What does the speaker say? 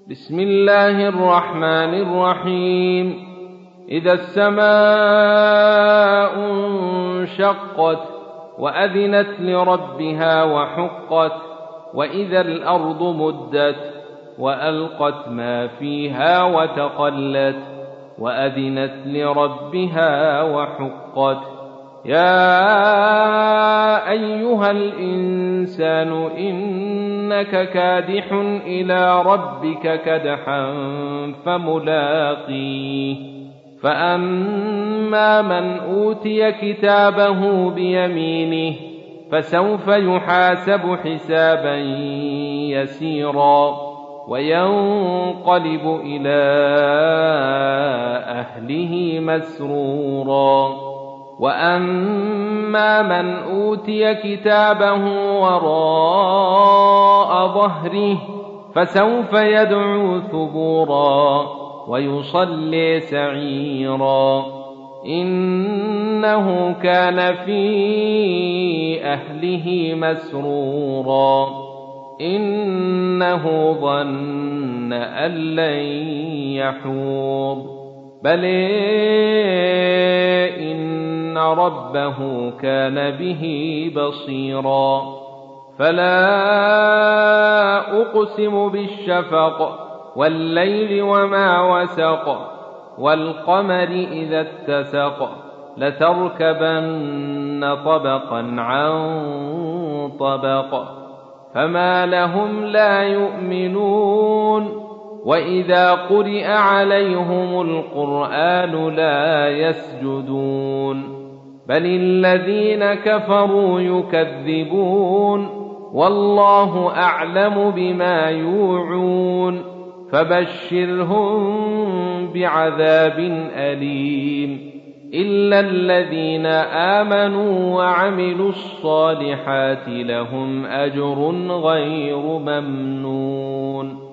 بسم الله الرحمن الرحيم. إذا السماء انشقت وأذنت لربها وحقت وإذا الأرض مدت وألقت ما فيها وتخلت وأذنت لربها وحقت. يا أيها الإنسان إنك كادح إلى ربك كدحا فملاقيه. فأما من أوتي كتابه بيمينه فسوف يحاسب حسابا يسيرا وينقلب إلى أهله مسرورا. وأما من أوتي كتابه وراء ظهره فسوف يدعو ثبورا ويصلي سعيرا إنه كان في أهله مسرورا إنه ظن أن لن يحور بل إن ربه كان به بصيرا. فلا أقسم بالشفق والليل وما وسق والقمر إذا اتسق لتركبن طبقا عن طبق فما لهم لا يؤمنون وإذا قرئ عليهم القرآن لا يسجدون بل الذين كفروا يكذبون والله أعلم بما يوعون فبشرهم بعذاب أليم إلا الذين آمنوا وعملوا الصالحات لهم أجر غير ممنون.